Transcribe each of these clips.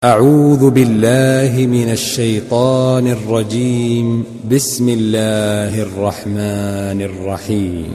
أعوذ بالله من الشيطان الرجيم. بسم الله الرحمن الرحيم.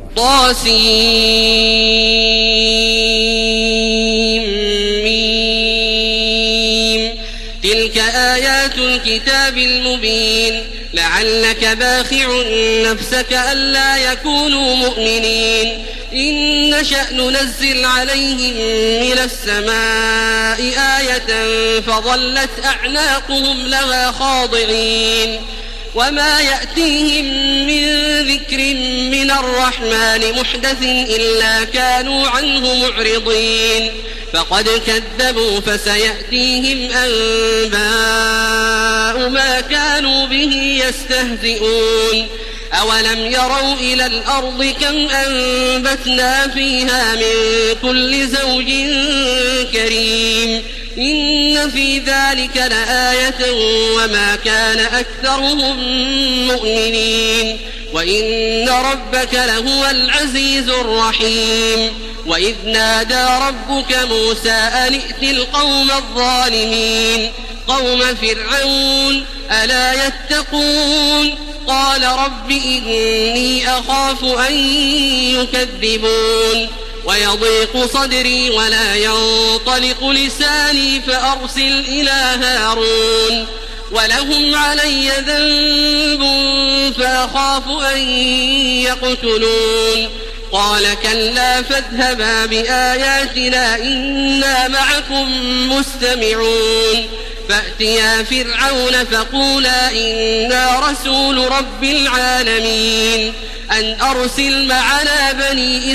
طاسيم. تلك آيات الكتاب المبين. لعلك باخع نفسك ألا يكونوا مؤمنين. إن نشأ ننزل عليهم من السماء آية فظلت أعناقهم لها خاضعين. وما يأتيهم من ذكر من الرحمن محدث إلا كانوا عنه معرضين. فقد كذبوا فسيأتيهم أنباء ما كانوا به يستهزئون. أولم يروا إلى الأرض كم أنبتنا فيها من كل زوج كريم. إن في ذلك لآية وما كان أكثرهم مؤمنين. وإن ربك لهو العزيز الرحيم. وإذ نادى ربك موسى أن ائت القوم الظالمين قوم فرعون ألا يتقون. قال رب إني أخاف أن يكذبون. ويضيق صدري ولا ينطلق لساني فأرسل إلى هارون ولهم علي ذنب فأخاف أن يقتلون. قال كلا فاذهبا بآياتنا إنا معكم مستمعون. فأتيا فرعون فقولا إنا رسول رب العالمين أن أرسل معنا بني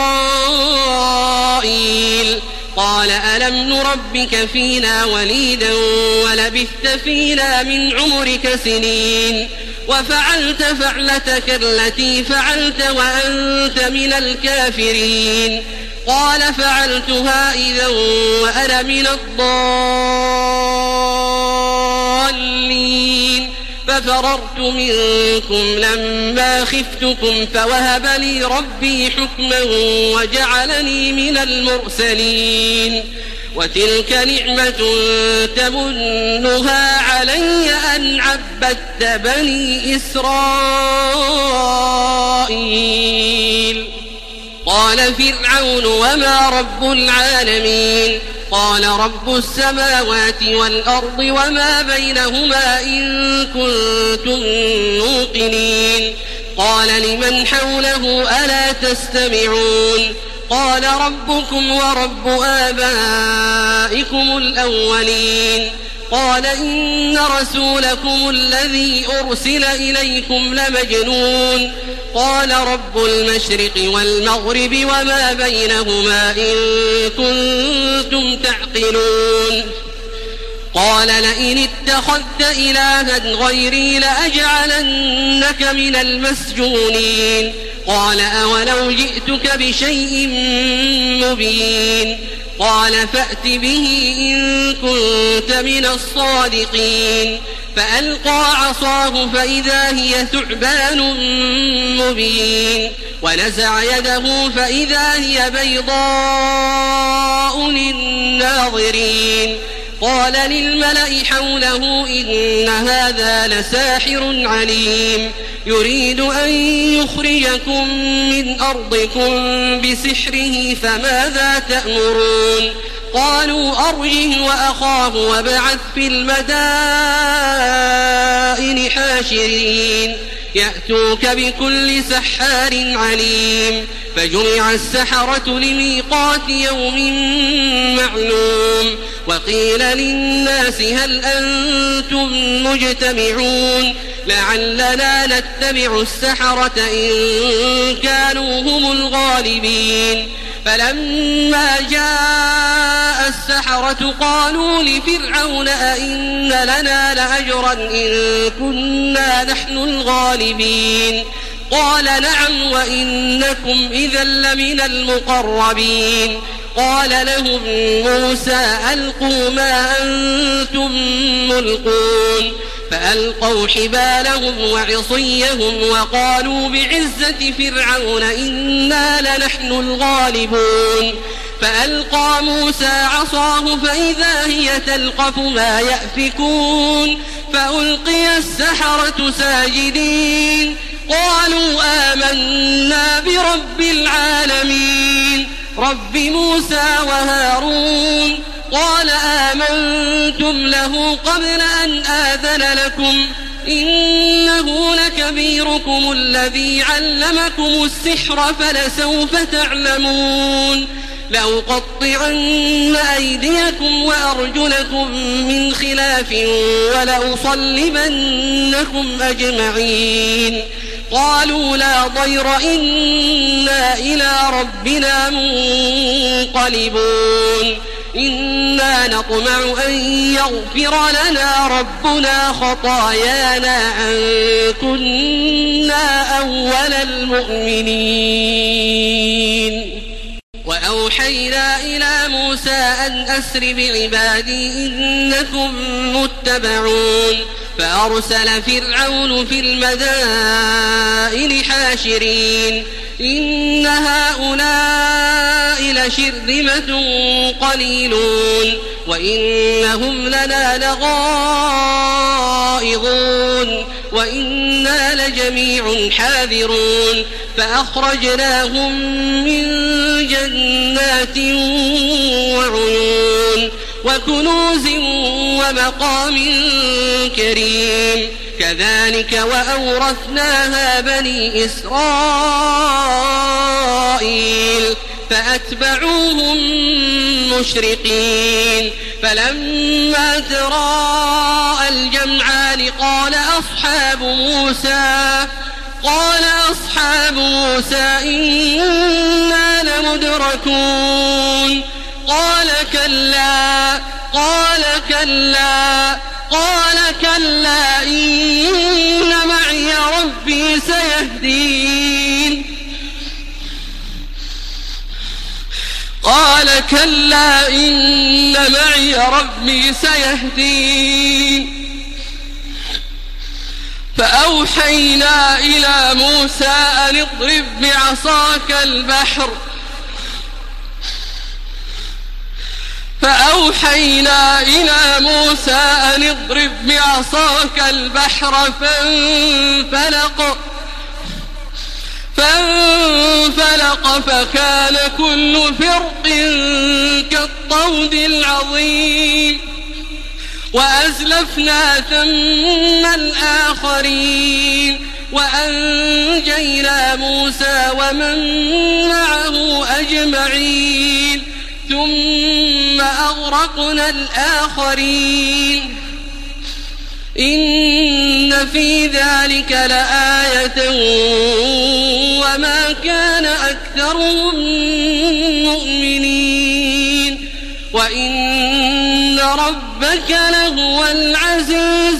إسرائيل. قال ألم نربك فينا وليدا ولبثت فينا من عمرك سنين وفعلت فعلتك التي فعلت وأنت من الكافرين. قال فعلتها إذا وأنا من الضالين. ففررت منكم لما خفتكم فوهب لي ربي حكما وجعلني من المرسلين. وتلك نعمة تمنها علي أن عبدت بني إسرائيل. قال فرعون وما رب العالمين. قال رب السماوات والأرض وما بينهما إن كنتم موقنين. قال لمن حوله ألا تستمعون. قال ربكم ورب آبائكم الأولين. قال إن رسولكم الذي أرسل إليكم لمجنون. قال رب المشرق والمغرب وما بينهما إن كنتم تعقلون. قال لئن اتخذت إلها غيري لأجعلنك من المسجونين. قال أولو جئتك بشيء مبين. قال فأت به إن كنت من الصادقين. فألقى عصاه فإذا هي ثعبان مبين. ونزع يده فإذا هي بيضاء للناظرين. قال للملأ حوله إن هذا لساحر عليم يريد أن يخرجكم من أرضكم بسحره فماذا تأمرون. قالوا أرجه وأخاه وابعث في المدائن حاشرين يأتوك بكل سحار عليم. فجمع السحرة لميقات يوم معلوم. وقيل للناس هل أنتم مجتمعون لعلنا نتبع السحرة إن كانوا هم الغالبين. فلما جاء السحرة قالوا لفرعون أئن لنا لأجرا إن كنا نحن الغالبين. قال نعم وإنكم إذا لمن المقربين. قال لهم موسى ألقوا ما أنتم ملقون. فألقوا حبالهم وعصيهم وقالوا بعزة فرعون إنا لنحن الغالبون. فألقى موسى عصاه فإذا هي تلقف ما يأفكون فألقي السحرة ساجدين قالوا آمنا برب العالمين رب موسى وهارون قال آمنتم له قبل أن آذن لكم إنه لكبيركم الذي علمكم السحر فلسوف تعلمون لأقطعن أيديكم وأرجلكم من خلاف ولأصلبنكم أجمعين قالوا لا ضير إنا إلى ربنا منقلبون إنا نطمع أن يغفر لنا ربنا خطايانا أن كنا أول المؤمنين وأوحينا إلى موسى أن أسر بعبادي إنكم متبعون فأرسل فرعون في المدائن حاشرين إن هؤلاء لشرذمة قليلون وإنهم لنا لغائظون وإنا لجميع حاذرون فأخرجناهم من جنات وعيون وكنوز ومقام كريم كذلك وأورثناها بني إسرائيل فأتبعوهم مشرقين فلما تراءى الجمعان قال أصحاب موسى إنا لمدركون قال كلا إن معي ربي سيهدين قال كلا إن معي ربي سيهدين فأوحينا إلى موسى أن اضرب بعصاك البحر فانفلق فكان كل فرق كالطود العظيم وأزلفنا ثم الآخرين وأنجينا موسى ومن معه أجمعين ثم أغرقنا الآخرين إن في ذلك لآية وما كان أكثرهم مؤمنين وإن ربك لهو العزيز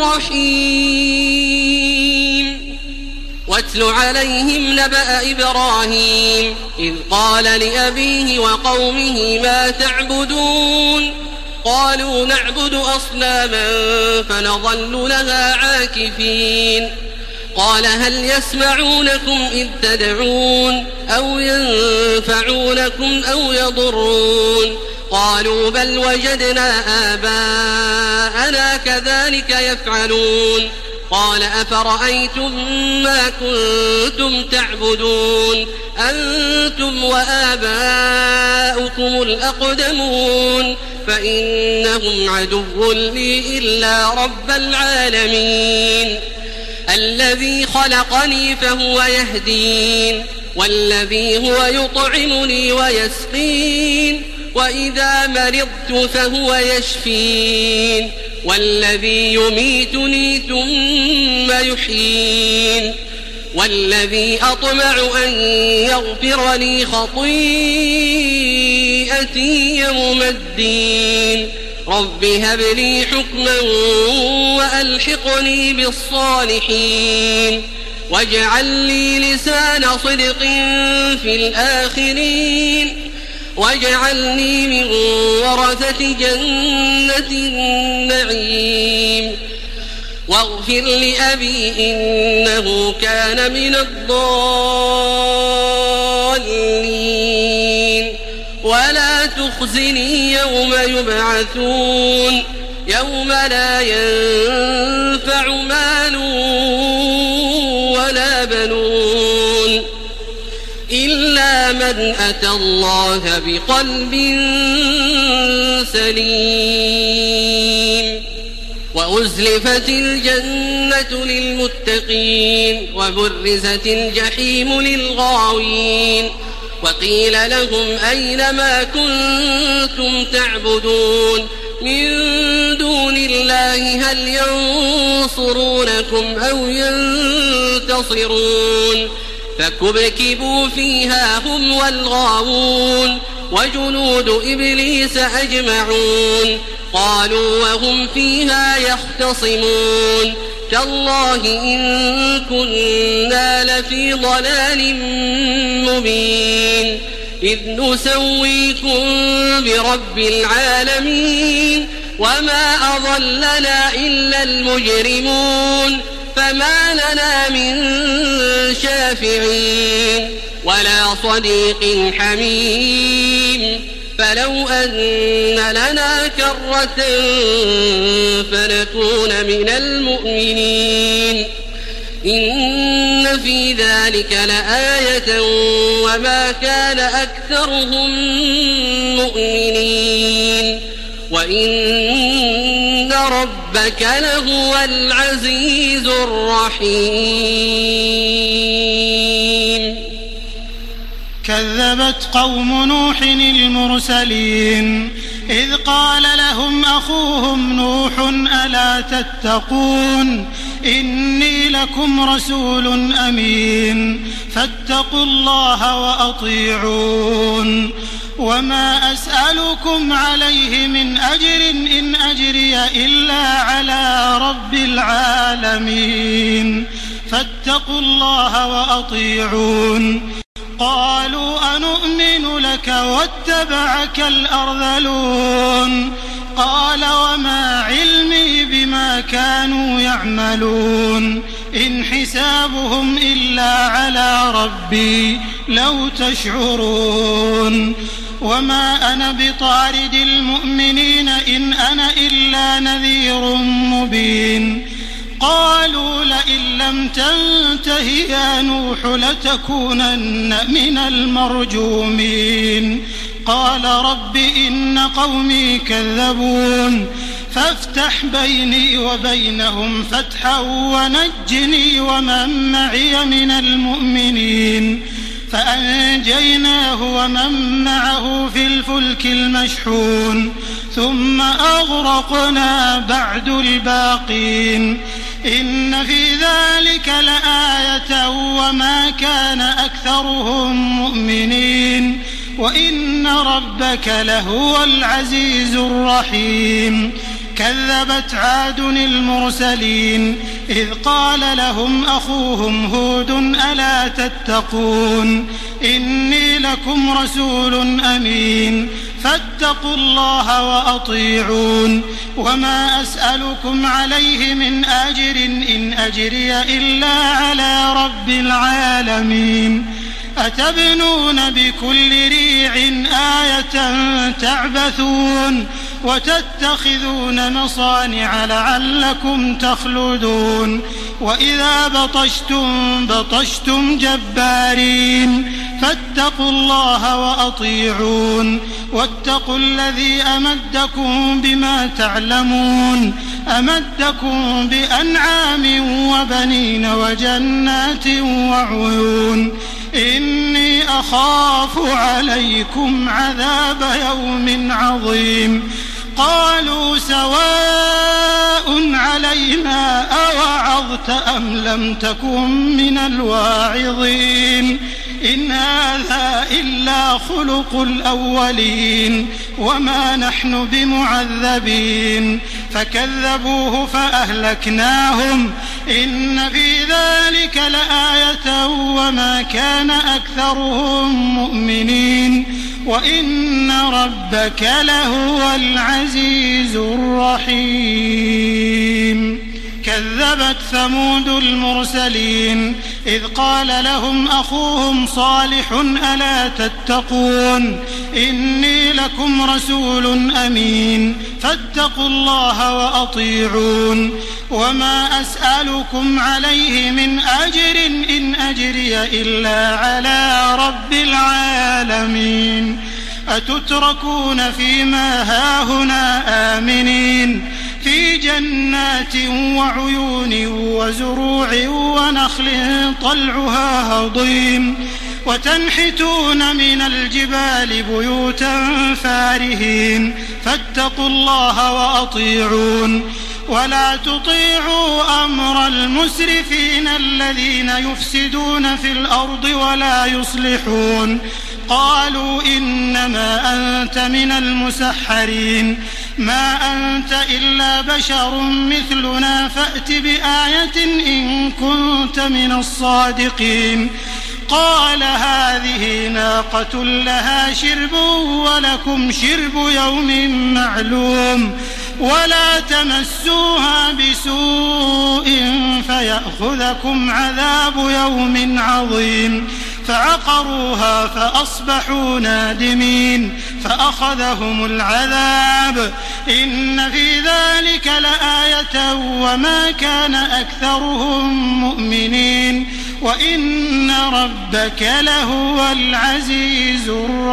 الرحيم واتل عليهم نبأ إبراهيم إذ قال لأبيه وقومه ما تعبدون قالوا نعبد أصناما فنظل لها عاكفين قال هل يسمعونكم إذ تدعون أو ينفعونكم أو يضرون قالوا بل وجدنا آباءنا كذلك يفعلون قال أفرأيتم ما كنتم تعبدون أنتم وآباؤكم الأقدمون فإنهم عدو لي إلا رب العالمين الذي خلقني فهو يهدين والذي هو يطعمني ويسقين وإذا مرضت فهو يشفين والذي يميتني ثم يحيين والذي أطمع أن يغفر لي خطيئتي يوم الدين رب هب لي حكما وألحقني بالصالحين واجعل لي لسان صدق في الآخرين واجعلني من ورثة جنة النعيم واغفر لأبي إنه كان من الضالين تخزني يوم يبعثون يوم لا ينفع مال ولا بنون إلا من أتى الله بقلب سليم وأزلفت الجنة للمتقين وبرزت الجحيم للغاوين وقيل لهم أين ما كنتم تعبدون من دون الله هل ينصرونكم أو ينتصرون فكبكبوا فيها هم والغاوون وجنود إبليس أجمعون قالوا وهم فيها يختصمون تالله إن كنا لفي ضلال مبين إذ نسويكم برب العالمين وما أضلنا إلا المجرمون فما لنا من شافعين ولا صديق حميم فلو أن لنا كرة فنكون من المؤمنين إن في ذلك لآية وما كان أكثرهم مؤمنين وإن ربك لهو العزيز الرحيم. كذبت قوم نوح المرسلين إذ قال لهم أخوهم نوح ألا تتقون إني لكم رسول أمين فاتقوا الله وأطيعون وما أسألكم عليه من أجر إن أجري إلا على رب العالمين فاتقوا الله وأطيعون. قالوا أنؤمن لك واتبعك الأرذلون قال وما علمي بما كانوا يعملون إن حسابهم إلا على ربي لو تشعرون وما أنا بطارد المؤمنين إن أنا إلا نذير مبين. قالوا لئن لم تنته يا نوح لتكونن من المرجومين قال رب إن قومي كذبون فافتح بيني وبينهم فتحا ونجني ومن معي من المؤمنين فأنجيناه ومن معه في الفلك المشحون ثم أغرقنا بعد الباقين إن في ذلك لآية وما كان أكثرهم مؤمنين وإن ربك لهو العزيز الرحيم. كذبت عاد المرسلين إذ قال لهم أخوهم هود ألا تتقون إني لكم رسول أمين فاتقوا الله وأطيعون وما أسألكم عليه من أجر إن أجري إلا على رب العالمين أتبنون بكل ريع آية تعبثون وتتخذون مصانع لعلكم تخلدون وإذا بطشتم جبارين فاتقوا الله وأطيعون واتقوا الذي أمدكم بما تعلمون أمدكم بأنعام وبنين وجنات وعيون إني أخاف عليكم عذاب يوم عظيم. قالوا سواء علينا أوعظت أم لم تكن من الواعظين إن هذا إلا خلق الأولين وما نحن بمعذبين فكذبوه فأهلكناهم إن في ذلك لآية وما كان أكثرهم مؤمنين وإن ربك لهو العزيز الرحيم. كذبت ثمود المرسلين إذ قال لهم أخوهم صالح ألا تتقون إني لكم رسول أمين فاتقوا الله وأطيعون وما أسألكم عليه من أجر إن أجري إلا على رب العالمين أتتركون فيما هاهنا آمنين في جنات وعيون وزروع ونخل طلعها هضيم وتنحتون من الجبال بيوتا فارهين فاتقوا الله وأطيعون ولا تطيعوا أمر المسرفين الذين يفسدون في الأرض ولا يصلحون قالوا إنما أنت من المسحرين ما أنت إلا بشر مثلنا فأت بآية إن كنت من الصادقين قال هذه ناقة لها شرب ولكم شرب يوم معلوم ولا تمسوها بسوء فيأخذكم عذاب يوم عظيم فعقروها فأصبحوا نادمين فأخذهم العذاب إن في ذلك لآية وما كان أكثرهم مؤمنين وإن ربك لهو العزيز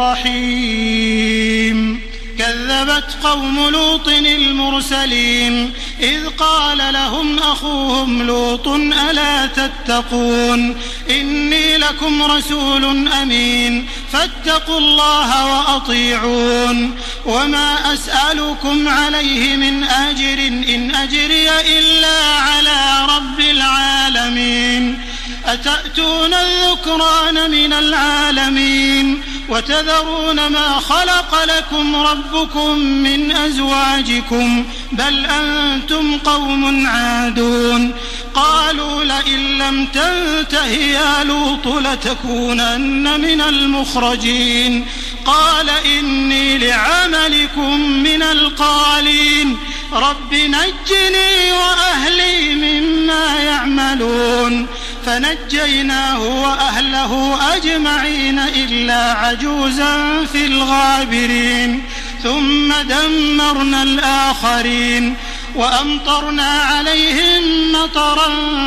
الرحيم كذبت قوم لوط المرسلين إذ قال لهم أخوهم لوط ألا تتقون إني لكم رسول أمين فاتقوا الله وأطيعون وما أسألكم عليه من أجر إن أجري إلا على رب العالمين أتأتون الذكران من العالمين وتذرون ما خلق لكم ربكم من أزواجكم بل أنتم قوم عادون قالوا لئن لم تنته يا لوط لتكونن من المخرجين قال إني لعملكم من القالين رب نجني وأهلي مما يعملون فنجيناه وأهله أجمعين إلا عجوزا في الغابرين ثم دمرنا الآخرين وأمطرنا عليهم مطرا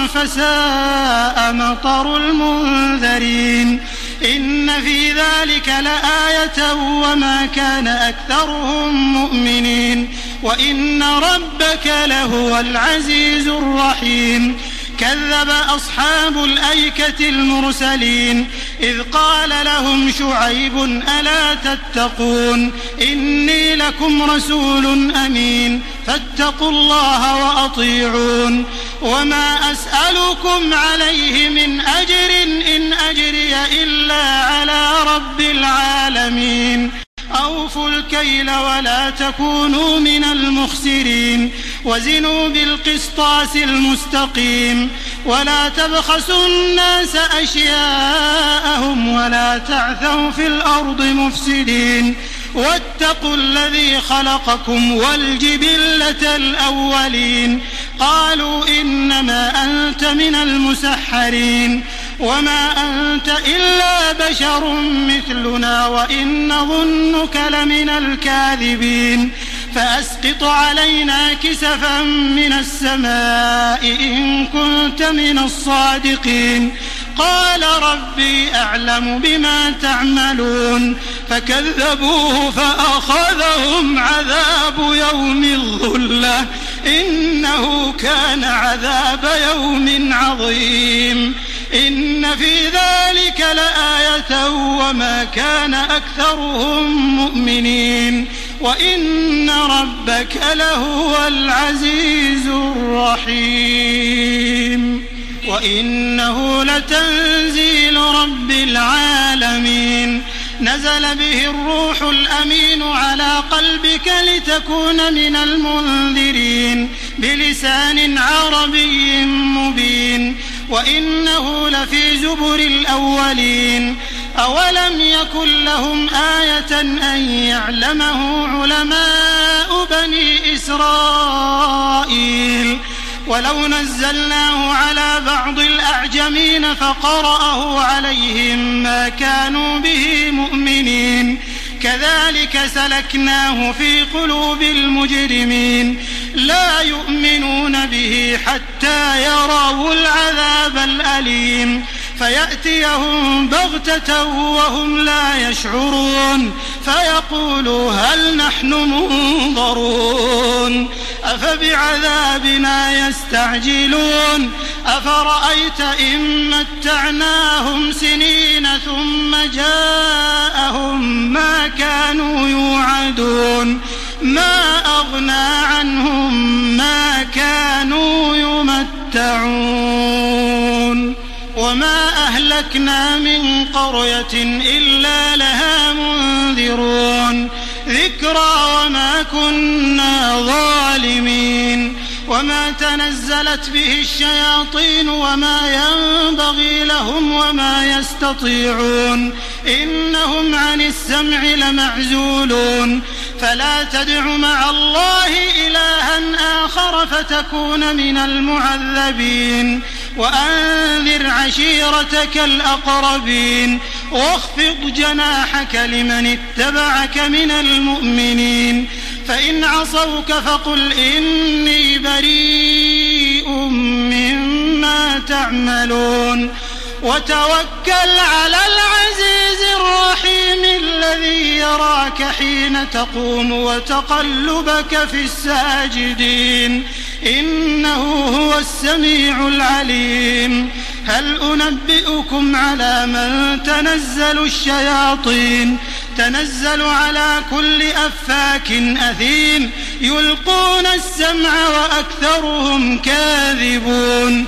فساء مطر المنذرين إن في ذلك لآية وما كان أكثرهم مؤمنين وإن ربك لهو العزيز الرحيم كذب أصحاب الأيكة المرسلين إذ قال لهم شعيب ألا تتقون إني لكم رسول أمين فاتقوا الله وأطيعون وما أسألكم عليه من أجر إن أجري إلا على رب العالمين أوفوا الكيل ولا تكونوا من المخسرين وزنوا بالقسطاس المستقيم ولا تبخسوا الناس أشياءهم ولا تعثوا في الأرض مفسدين واتقوا الذي خلقكم والجبلة الأولين قالوا إنما أنت من المسحرين وما أنت إلا بشر مثلنا وإن نظنك لمن الكاذبين فأسقط علينا كسفا من السماء إن كنت من الصادقين قال ربي أعلم بما تعملون فكذبوه فأخذهم عذاب يوم الظلة إنه كان عذاب يوم عظيم إن في ذلك لآية وما كان أكثرهم مؤمنين وإن ربك لهو العزيز الرحيم وإنه لتنزيل رب العالمين نزل به الروح الأمين على قلبك لتكون من المنذرين بلسان عربي مبين وإنه لفي زبر الأولين أولم يكن لهم آية أن يعلمه علماء بني إسرائيل ولو نزلناه على بعض الأعجمين فقرأه عليهم ما كانوا به مؤمنين كذلك سلكناه في قلوب المجرمين لا يؤمنون به حتى يروا العذاب الأليم فيأتيهم بغتة وهم لا يشعرون فيقولوا هل نحن منظرون أفبعذابنا يستعجلون أفرأيت إن متعناهم سنين ثم جاءهم ما كانوا يوعدون ما أغنى عنهم ما كانوا يمتعون وما أهلكنا من قرية إلا لها منذرون ذكرى وما كنا ظالمين وما تنزلت به الشياطين وما ينبغي لهم وما يستطيعون إنهم عن السمع لمعزولون فلا تدع مع الله إلها آخر فتكون من المعذبين وأنذر عشيرتك الأقربين واخفض جناحك لمن اتبعك من المؤمنين فإن عصوك فقل إني بريء مما تعملون وتوكل على العزيز الرحيم الذي يراك حين تقوم وتقلبك في الساجدين إنه هو السميع العليم هل أنبئكم على من تنزل الشياطين تنزل على كل أفاك أثيم يلقون السمع وأكثرهم كاذبون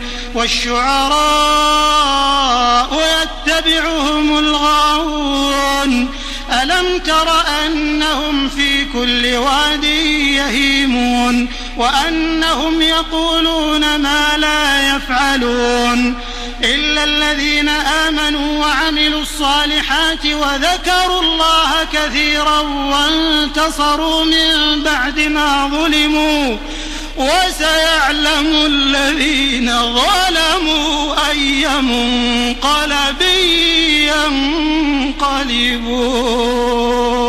والشعراء يتبعهم الغاوون ألم تر أنهم في كل واد يهيمون وأنهم يقولون ما لا يفعلون إلا الذين آمنوا وعملوا الصالحات وذكروا الله كثيرا وانتصروا من بعد ما ظلموا وسيعلم الذين ظلموا أي منقلب ينقلبون